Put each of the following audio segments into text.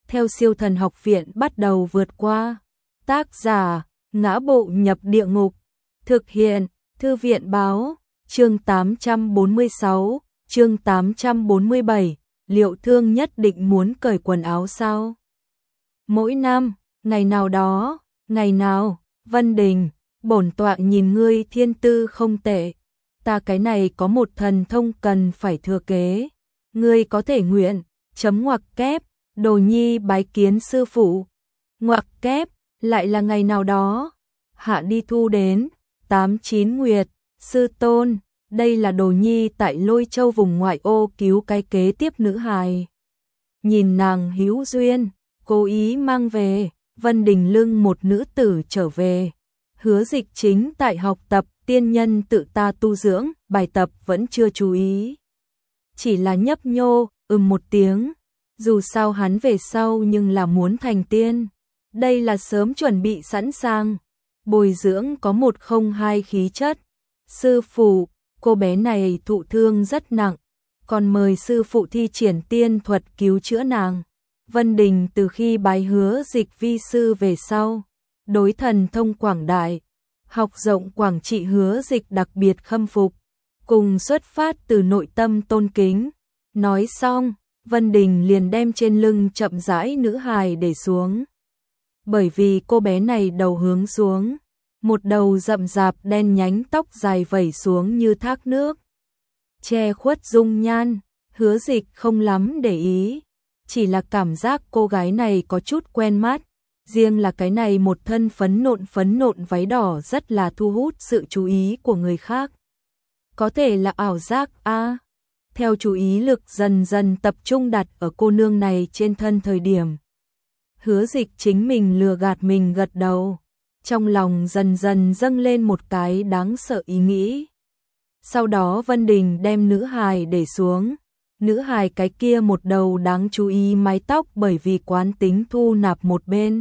theo Siêu Thần Học Viện bắt đầu vượt qua. Tác giả: Ngã Bộ Nhập Địa Ngục. Thực hiện: Thư viện báo. Chương 846, chương 847, Liệu Thương nhất định muốn cởi quần áo sao? Mỗi năm, ngày nào đó, ngày nào, Vân Đình, bổn tọa nhìn ngươi thiên tư không tệ, ta cái này có một thần thông cần phải thừa kế, ngươi có thể nguyện, chấm ngoặc kép, Đồ Nhi bái kiến sư phụ. Ngoặc kép, lại là ngày nào đó, hạ đi thu đến, 8-9 nguyệt, sư tôn, đây là Đồ Nhi tại Lôi Châu vùng ngoại ô cứu cái kế tiếp nữ hài. Nhìn nàng hữu duyên, cố ý mang về, Vân Đình lưng một nữ tử trở về. Hứa Dịch chính tại học tập, tiên nhân tự ta tu dưỡng, bài tập vẫn chưa chú ý. Chỉ là nhấp nhô, một tiếng, dù sao hắn về sau nhưng là muốn thành tiên. Đây là sớm chuẩn bị sẵn sàng, bồi dưỡng có 102 khí chất. Sư phụ, cô bé này thụ thương rất nặng, còn mời sư phụ thi triển tiên thuật cứu chữa nàng. Vân Đình từ khi bái Hứa Dịch vi sư về sau, đối thần thông quảng đại, học rộng quảng trị Hứa Dịch đặc biệt khâm phục, cùng xuất phát từ nội tâm tôn kính. Nói xong, Vân Đình liền đem trên lưng chậm rãi nữ hài để xuống. Bởi vì cô bé này đầu hướng xuống, một đầu rậm rạp đen nhánh tóc dài vẩy xuống như thác nước, che khuất dung nhan. Hứa Dịch không lắm để ý, chỉ là cảm giác cô gái này có chút quen mắt, riêng là cái này một thân phấn nộn váy đỏ rất là thu hút sự chú ý của người khác. Có thể là ảo giác a. Theo chú ý lực dần dần tập trung đặt ở cô nương này trên thân thời điểm, Hứa Dịch chính mình lừa gạt mình gật đầu, trong lòng dần dần dâng lên một cái đáng sợ ý nghĩ. Sau đó Vân Đình đem nữ hài để xuống. Nữ hài cái kia một đầu đáng chú ý mái tóc bởi vì quán tính thu nạp một bên,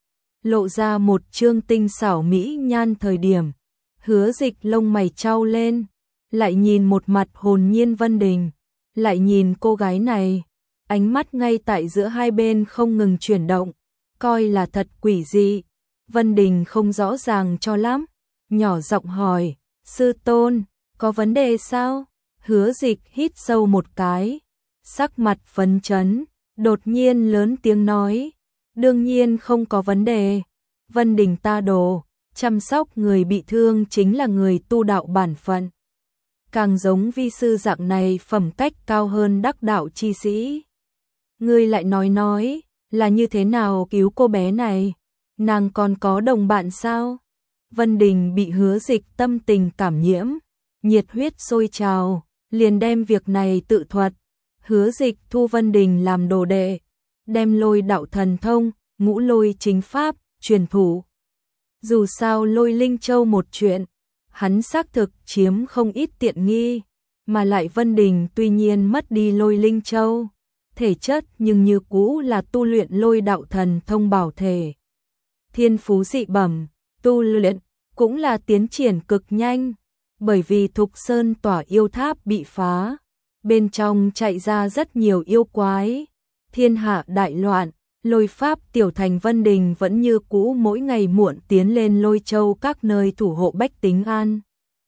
lộ ra một trương tinh xảo mỹ nhan thời điểm. Hứa Dịch lông mày chau lên, lại nhìn một mặt hồn nhiên Vân Đình, lại nhìn cô gái này, ánh mắt ngay tại giữa hai bên không ngừng chuyển động, coi là thật quỷ dị. Vân Đình không rõ ràng cho lắm, nhỏ giọng hỏi, sư tôn, có vấn đề sao? Hứa Dịch hít sâu một cái, sắc mặt phấn chấn, đột nhiên lớn tiếng nói, đương nhiên không có vấn đề. Vân Đình ta đồ, chăm sóc người bị thương chính là người tu đạo bản phận. Càng giống vi sư dạng này phẩm cách cao hơn đắc đạo chi sĩ. Ngươi lại nói, là như thế nào cứu cô bé này? Nàng còn có đồng bạn sao? Vân Đình bị Hứa Dịch tâm tình cảm nhiễm, nhiệt huyết sôi trào, liền đem việc này tự thuật. Hứa Dịch thu Vân Đình làm đồ đệ, đem Lôi đạo thần thông, Ngũ Lôi chính pháp truyền thụ. Dù sao Lôi Linh Châu một chuyện, hắn xác thực chiếm không ít tiện nghi, mà lại Vân Đình tuy nhiên mất đi Lôi Linh Châu, thể chất nhưng như cũ là tu luyện Lôi đạo thần thông bảo thể. Thiên phú dị bẩm, tu luyện cũng là tiến triển cực nhanh, bởi vì Thục Sơn tỏa yêu tháp bị phá, bên trong chạy ra rất nhiều yêu quái, thiên hạ đại loạn, Lôi pháp tiểu thành. Vân Đình vẫn như cũ mỗi ngày muộn tiến lên Lôi Châu các nơi thủ hộ bách tính an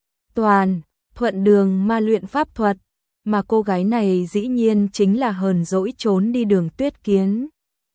toàn, thuận đường ma luyện pháp thuật, mà cô gái này dĩ nhiên chính là hờn dỗi trốn đi Đường Tuyết Kiến.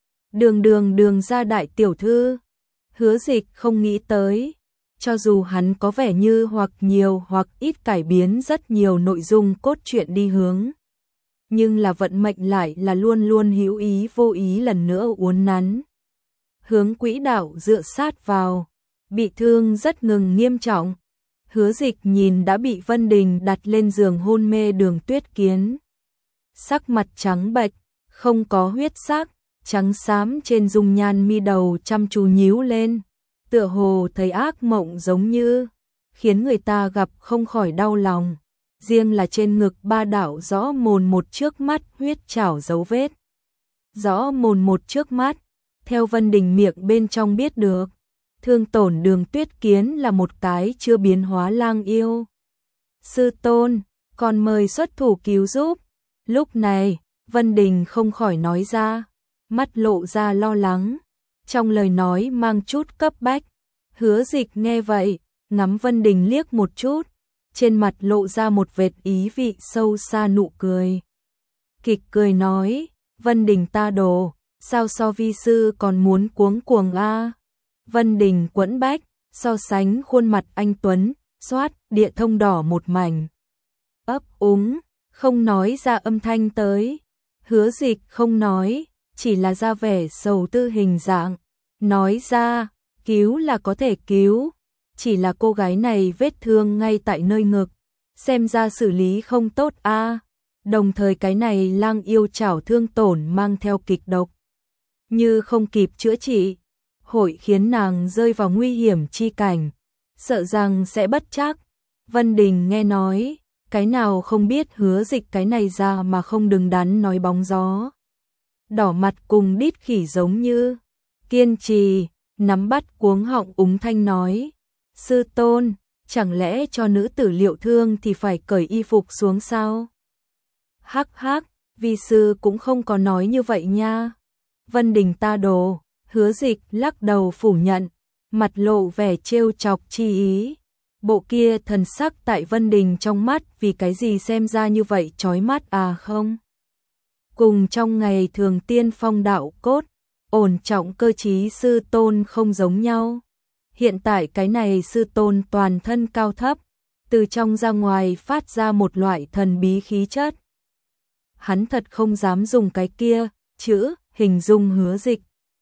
Đường ra đại tiểu thư. Hứa Dịch không nghĩ tới, cho dù hắn có vẻ như hoặc nhiều hoặc ít cải biến rất nhiều nội dung cốt truyện đi hướng, nhưng là vận mệnh lại là luôn luôn hữu ý vô ý lần nữa uốn nắn hướng quỹ đạo dựa sát vào, bị thương rất ngừng nghiêm trọng. Hứa Dịch nhìn đã bị Vân Đình đặt lên giường hôn mê Đường Tuyết Kiến, sắc mặt trắng bệch, không có huyết sắc, trắng xám trên dung nhan mi đầu chăm chú nhíu lên, tựa hồ thấy ác mộng giống như, khiến người ta gặp không khỏi đau lòng. Riêng là trên ngực ba đạo rõ mồn một trước mắt huyết trảo dấu vết. Rõ mồn một trước mắt, theo Vân Đình miệng bên trong biết được, thương tổn Đường Tuyết Kiến là một cái chưa biến hóa lang yêu. Sư tôn, còn mời xuất thủ cứu giúp. Lúc này, Vân Đình không khỏi nói ra, mắt lộ ra lo lắng, trong lời nói mang chút cấp bách. Hứa Dịch nghe vậy, ngắm Vân Đình liếc một chút, trên mặt lộ ra một vệt ý vị sâu xa nụ cười. Kịch cười nói, Vân Đình ta đồ, sao so vi sư còn muốn cuống cuồng a? Vân Đình quẫn bách, so sánh khuôn mặt anh tuấn, xoát, địa thông đỏ một mảnh. Ấp úng, không nói ra âm thanh tới. Hứa Dịch không nói, chỉ là ra vẻ sầu tư hình dạng. Nói ra, cứu là có thể cứu, chỉ là cô gái này vết thương ngay tại nơi ngực, xem ra xử lý không tốt a. Đồng thời cái này lang yêu chảo thương tổn mang theo kịch độc, như không kịp chữa trị, hội khiến nàng rơi vào nguy hiểm chi cảnh, sợ rằng sẽ bất trắc. Vân Đình nghe nói, cái nào không biết Hứa Dịch cái này ra mà không đứng đắn nói bóng gió. Đỏ mặt cùng đít khỉ giống như, kiên trì, nắm bắt cuống họng úng thanh nói, sư tôn, chẳng lẽ cho nữ tử liệu thương thì phải cởi y phục xuống sao? Hắc hắc, vi sư cũng không có nói như vậy nha. Vân Đình ta đồ, Hứa Dịch lắc đầu phủ nhận, mặt lộ vẻ trêu chọc chi ý. Bộ kia thần sắc tại Vân Đình trong mắt vì cái gì xem ra như vậy chói mắt à không? Cùng trong ngày thường tiên phong đạo cốt, ổn trọng cơ trí sư tôn không giống nhau. Hiện tại cái này sư tôn toàn thân cao thấp, từ trong ra ngoài phát ra một loại thần bí khí chất. Hắn thật không dám dùng cái kia chữ hình dung Hứa Dịch,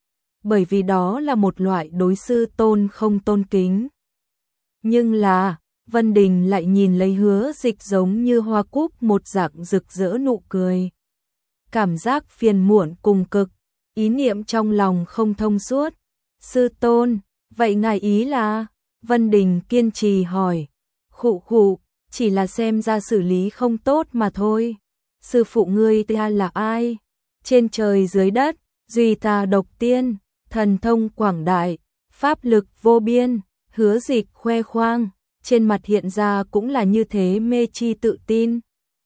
bởi vì đó là một loại đối sư tôn không tôn kính. Nhưng là, Vân Đình lại nhìn lấy Hứa Dịch giống như hoa cúc một dạng rực rỡ nụ cười. Cảm giác phiền muộn cùng cực, ý niệm trong lòng không thông suốt. Sư tôn, vậy ngài ý là? Vân Đình kiên trì hỏi. Khụ khụ, chỉ là xem ra xử lý không tốt mà thôi. Sư phụ ngươi ta là ai? Trên trời dưới đất, duy ta độc tiên, thần thông quảng đại, pháp lực vô biên. Hứa Dịch khoe khoang, trên mặt hiện ra cũng là như thế mê chi tự tin.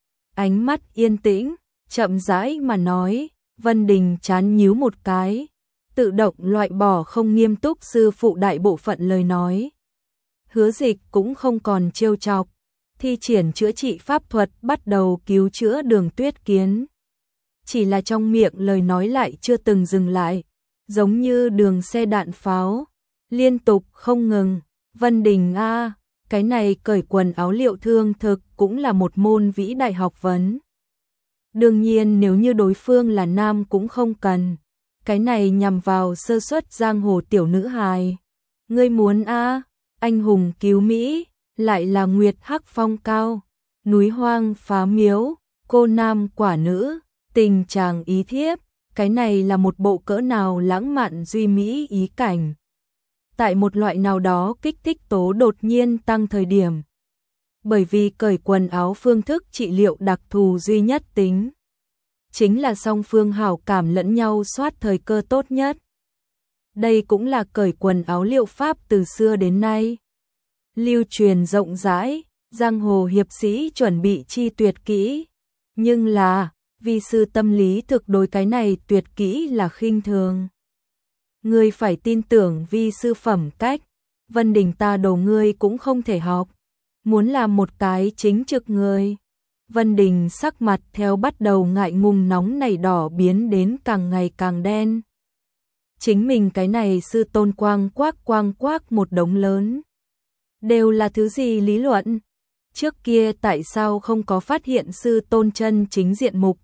Ánh mắt yên tĩnh, chậm rãi mà nói. Vân Đình chán nhíu một cái, tự động loại bỏ không nghiêm túc sư phụ đại bộ phận lời nói. Hứa Dịch cũng không còn trêu chọc, thi triển chữa trị pháp thuật bắt đầu cứu chữa Đường Tuyết Kiến. Chỉ là trong miệng lời nói lại chưa từng dừng lại, giống như đường xe đạn pháo, liên tục không ngừng. Vân Đình a, cái này cởi quần áo liệu thương thực cũng là một môn vĩ đại học vấn. Đương nhiên nếu như đối phương là nam cũng không cần, cái này nhằm vào sơ suất giang hồ tiểu nữ hài. Ngươi muốn a, anh hùng cứu Mỹ, lại là nguyệt hắc phong cao, núi hoang phá miếu, cô nam quả nữ, tình chàng ý thiếp, cái này là một bộ cỡ nào lãng mạn duy mỹ ý cảnh. Tại một loại nào đó kích thích tố đột nhiên tăng thời điểm. Bởi vì cởi quần áo phương thức trị liệu đặc thù duy nhất tính, chính là song phương hảo cảm lẫn nhau soát thời cơ tốt nhất. Đây cũng là cởi quần áo liệu pháp từ xưa đến nay lưu truyền rộng rãi, giang hồ hiệp sĩ chuẩn bị chi tuyệt kỹ. Nhưng là, vi sư tâm lý thực đối cái này tuyệt kỹ là khinh thường. Ngươi phải tin tưởng vi sư phẩm cách. Vân Đình ta đồ ngươi cũng không thể học, muốn làm một cái chính trực người. Vân Đình sắc mặt theo bắt đầu ngại ngùng nóng nảy đỏ biến đến càng ngày càng đen. Chính mình cái này sư tôn quang quác một đống lớn. Đều là thứ gì lý luận? Trước kia tại sao không có phát hiện sư tôn chân chính diện mục?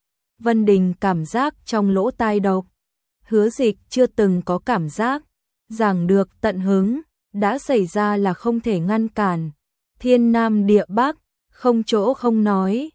Vân Đình cảm giác trong lỗ tai độc. Hứa Dịch chưa từng có cảm giác, giảng được tận hứng, đã xảy ra là không thể ngăn cản. Thiên Nam địa Bắc, không chỗ không nói.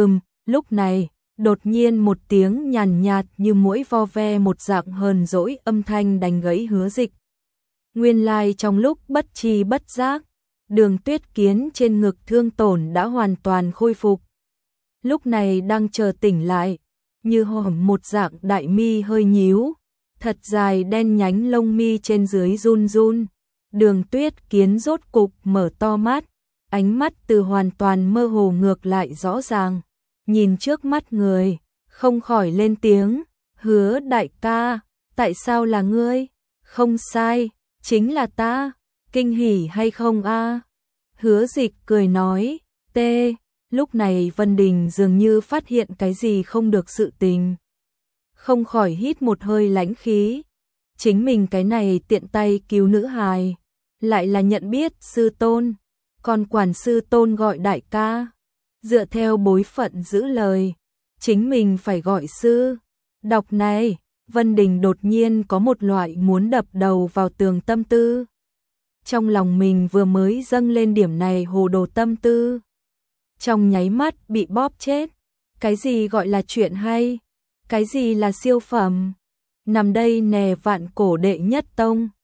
Lúc này, đột nhiên một tiếng nhàn nhạt như muỗi vo ve một dạng hờn dỗi âm thanh đánh gãy Hứa Dịch. Nguyên lai trong lúc bất tri bất giác, Đường Tuyết Kiến trên ngực thương tổn đã hoàn toàn khôi phục. Lúc này đang chờ tỉnh lại, như hổm một dạng đại mi hơi nhíu, thật dài đen nhánh lông mi trên dưới run run. Đường Tuyết Kiến rốt cục mở to mắt, ánh mắt từ hoàn toàn mơ hồ ngược lại rõ ràng, nhìn trước mắt người, không khỏi lên tiếng, Hứa đại ca, tại sao là ngươi? Không sai, chính là ta, kinh hỉ hay không a? Hứa Dịch cười nói, lúc này Vân Đình dường như phát hiện cái gì không được sự tình. Không khỏi hít một hơi lãnh khí. Chính mình cái này tiện tay cứu nữ hài, lại là nhận biết sư tôn, còn quản sư tôn gọi đại ca. Dựa theo bối phận giữ lời, chính mình phải gọi sư. Đọc này, Vân Đình đột nhiên có một loại muốn đập đầu vào tường tâm tư. Trong lòng mình vừa mới dâng lên điểm này hồ đồ tâm tư, trong nháy mắt bị bóp chết. Cái gì gọi là chuyện hay? Cái gì là siêu phẩm? Nằm đây nè vạn cổ đệ nhất tông.